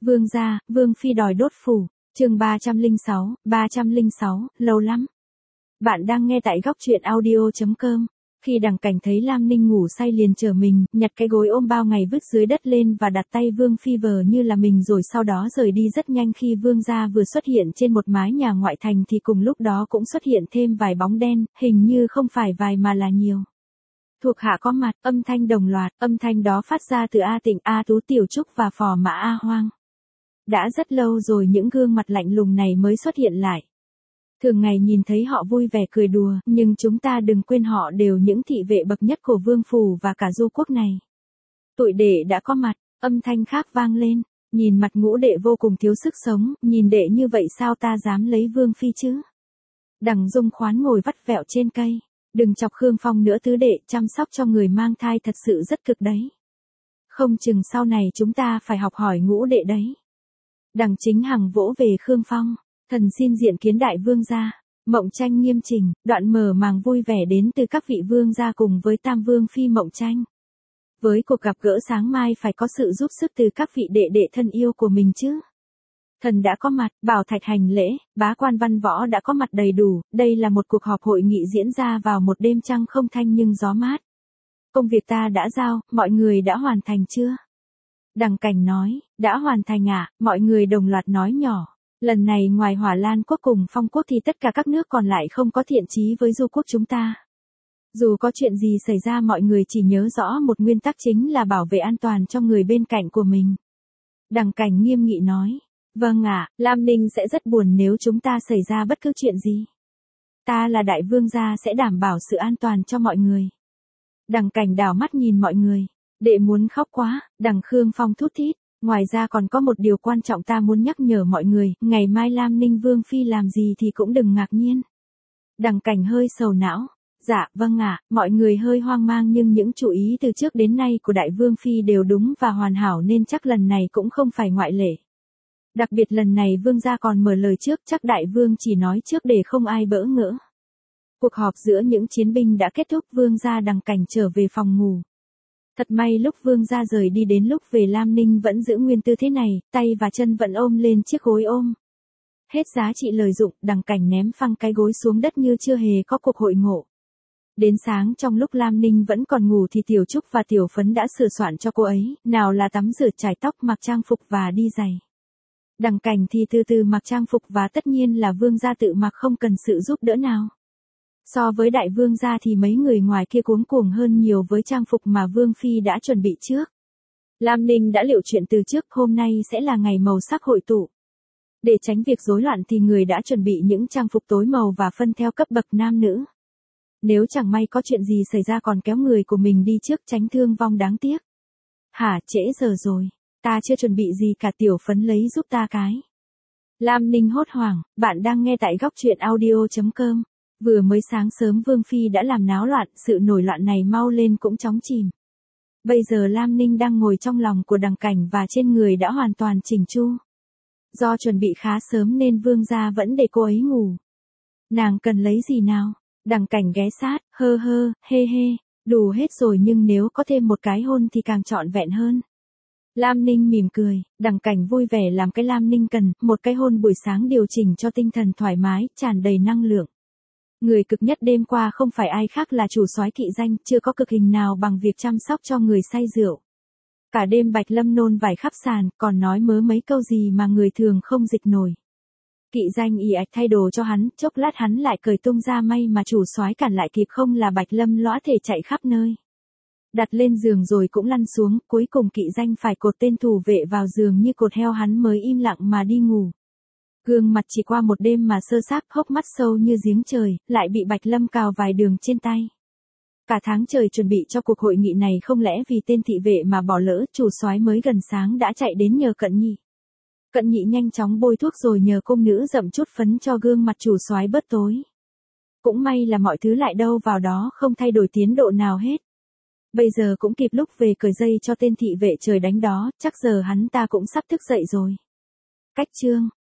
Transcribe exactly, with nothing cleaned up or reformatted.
Vương gia, Vương phi đòi đốt phủ. Chương ba trăm lẻ sáu, ba trăm lẻ sáu, lâu lắm. Bạn đang nghe tại góc truyện audio chấm com. Khi Đằng Cảnh thấy Lam Ninh ngủ say liền trở mình, nhặt cái gối ôm bao ngày vứt dưới đất lên và đặt tay Vương phi vờ như là mình rồi sau đó rời đi rất nhanh. Khi Vương gia vừa xuất hiện trên một mái nhà ngoại thành thì cùng lúc đó cũng xuất hiện thêm vài bóng đen, hình như không phải vài mà là nhiều. Thuộc hạ có mặt, âm thanh đồng loạt, âm thanh đó phát ra từ A Tịnh, A Tú, Tiểu Trúc và Phò Mã A Hoang. Đã rất lâu rồi những gương mặt lạnh lùng này mới xuất hiện lại. Thường ngày nhìn thấy họ vui vẻ cười đùa, nhưng chúng ta đừng quên họ đều những thị vệ bậc nhất của vương phủ và cả du quốc này. Tụi đệ đã có mặt, âm thanh khác vang lên, nhìn mặt Ngũ đệ vô cùng thiếu sức sống, nhìn đệ như vậy sao ta dám lấy vương phi chứ? Đằng Dung khoán ngồi vắt vẹo trên cây, đừng chọc Khương Phong nữa tứ đệ, chăm sóc cho người mang thai thật sự rất cực đấy. Không chừng sau này chúng ta phải học hỏi Ngũ đệ đấy. Đằng Chính Hằng vỗ về Khương Phong, thần xin diện kiến đại vương gia. Mộng Tranh nghiêm chỉnh, đoạn mở màng vui vẻ đến từ các vị vương gia cùng với Tam Vương phi Mộng Tranh. Với cuộc gặp gỡ sáng mai phải có sự giúp sức từ các vị đệ đệ thân yêu của mình chứ. Thần đã có mặt, Bảo Thạch hành lễ, bá quan văn võ đã có mặt đầy đủ, đây là một cuộc họp hội nghị diễn ra vào một đêm trăng không thanh nhưng gió mát. Công việc ta đã giao, mọi người đã hoàn thành chưa? Đằng Cảnh nói, đã hoàn thành ạ, à? Mọi người đồng loạt nói nhỏ. Lần này ngoài Hỏa Lan quốc cùng Phong quốc thì tất cả các nước còn lại không có thiện chí với du quốc chúng ta. Dù có chuyện gì xảy ra mọi người chỉ nhớ rõ một nguyên tắc chính là bảo vệ an toàn cho người bên cạnh của mình. Đằng Cảnh nghiêm nghị nói, vâng ạ, à, Lam Ninh sẽ rất buồn nếu chúng ta xảy ra bất cứ chuyện gì. Ta là đại vương gia sẽ đảm bảo sự an toàn cho mọi người. Đằng Cảnh đảo mắt nhìn mọi người. Đệ muốn khóc quá, đằng Khương Phong thút thít. Ngoài ra còn có một điều quan trọng ta muốn nhắc nhở mọi người, ngày mai Lam Ninh Vương phi làm gì thì cũng đừng ngạc nhiên. Đằng Cảnh hơi sầu não. Dạ, vâng ạ, à, mọi người hơi hoang mang nhưng những chú ý từ trước đến nay của đại vương phi đều đúng và hoàn hảo nên chắc lần này cũng không phải ngoại lệ. Đặc biệt lần này vương gia còn mở lời trước, chắc đại vương chỉ nói trước để không ai bỡ ngỡ. Cuộc họp giữa những chiến binh đã kết thúc, vương gia Đằng Cảnh trở về phòng ngủ. Thật may lúc vương gia rời đi đến lúc về Lam Ninh vẫn giữ nguyên tư thế này, tay và chân vẫn ôm lên chiếc gối ôm. Hết giá trị lời dụng, Đằng Cảnh ném phăng cái gối xuống đất như chưa hề có cuộc hội ngộ. Đến sáng trong lúc Lam Ninh vẫn còn ngủ thì Tiểu Trúc và Tiểu Phấn đã sửa soạn cho cô ấy, nào là tắm rửa chải tóc, mặc trang phục và đi giày. Đằng Cảnh thì từ từ mặc trang phục và tất nhiên là vương gia tự mặc không cần sự giúp đỡ nào. So với đại vương gia thì mấy người ngoài kia cuống cuồng hơn nhiều với trang phục mà vương phi đã chuẩn bị trước. Lam Ninh đã liệu chuyện từ trước, hôm nay sẽ là ngày màu sắc hội tụ. Để tránh việc rối loạn thì người đã chuẩn bị những trang phục tối màu và phân theo cấp bậc nam nữ. Nếu chẳng may có chuyện gì xảy ra còn kéo người của mình đi trước tránh thương vong đáng tiếc. Hả, trễ giờ rồi, ta chưa chuẩn bị gì cả, Tiểu Phấn lấy giúp ta cái. Lam Ninh hốt hoảng, bạn đang nghe tại góc truyện audio chấm com. Vừa mới sáng sớm Vương phi đã làm náo loạn, sự nổi loạn này mau lên cũng chóng chìm. Bây giờ Lam Ninh đang ngồi trong lòng của Đằng Cảnh và trên người đã hoàn toàn chỉnh chu. Do chuẩn bị khá sớm nên vương gia vẫn để cô ấy ngủ. Nàng cần lấy gì nào? Đằng Cảnh ghé sát, hơ hơ, hê hê, đủ hết rồi nhưng nếu có thêm một cái hôn thì càng trọn vẹn hơn. Lam Ninh mỉm cười, Đằng Cảnh vui vẻ làm cái Lam Ninh cần, một cái hôn buổi sáng điều chỉnh cho tinh thần thoải mái, tràn đầy năng lượng. Người cực nhất đêm qua không phải ai khác là chủ soái Kỵ Danh, chưa có cực hình nào bằng việc chăm sóc cho người say rượu. Cả đêm Bạch Lâm nôn vải khắp sàn, còn nói mớ mấy câu gì mà người thường không dịch nổi. Kỵ Danh ì ạch thay đồ cho hắn, chốc lát hắn lại cởi tung ra, may mà chủ soái cản lại kịp, không là Bạch Lâm lõa thể chạy khắp nơi. Đặt lên giường rồi cũng lăn xuống, cuối cùng Kỵ Danh phải cột tên thủ vệ vào giường như cột heo, hắn mới im lặng mà đi ngủ. Gương mặt chỉ qua một đêm mà sơ xác, hốc mắt sâu như giếng trời, lại bị Bạch Lâm cào vài đường trên tay. Cả tháng trời chuẩn bị cho cuộc hội nghị này không lẽ vì tên thị vệ mà bỏ lỡ, chủ soái mới gần sáng đã chạy đến nhờ Cận Nhị. Cận Nhị nhanh chóng bôi thuốc rồi nhờ cung nữ dậm chút phấn cho gương mặt chủ soái bớt tối. Cũng may là mọi thứ lại đâu vào đó, không thay đổi tiến độ nào hết. Bây giờ cũng kịp lúc về cởi dây cho tên thị vệ trời đánh đó, chắc giờ hắn ta cũng sắp thức dậy rồi. Cách chương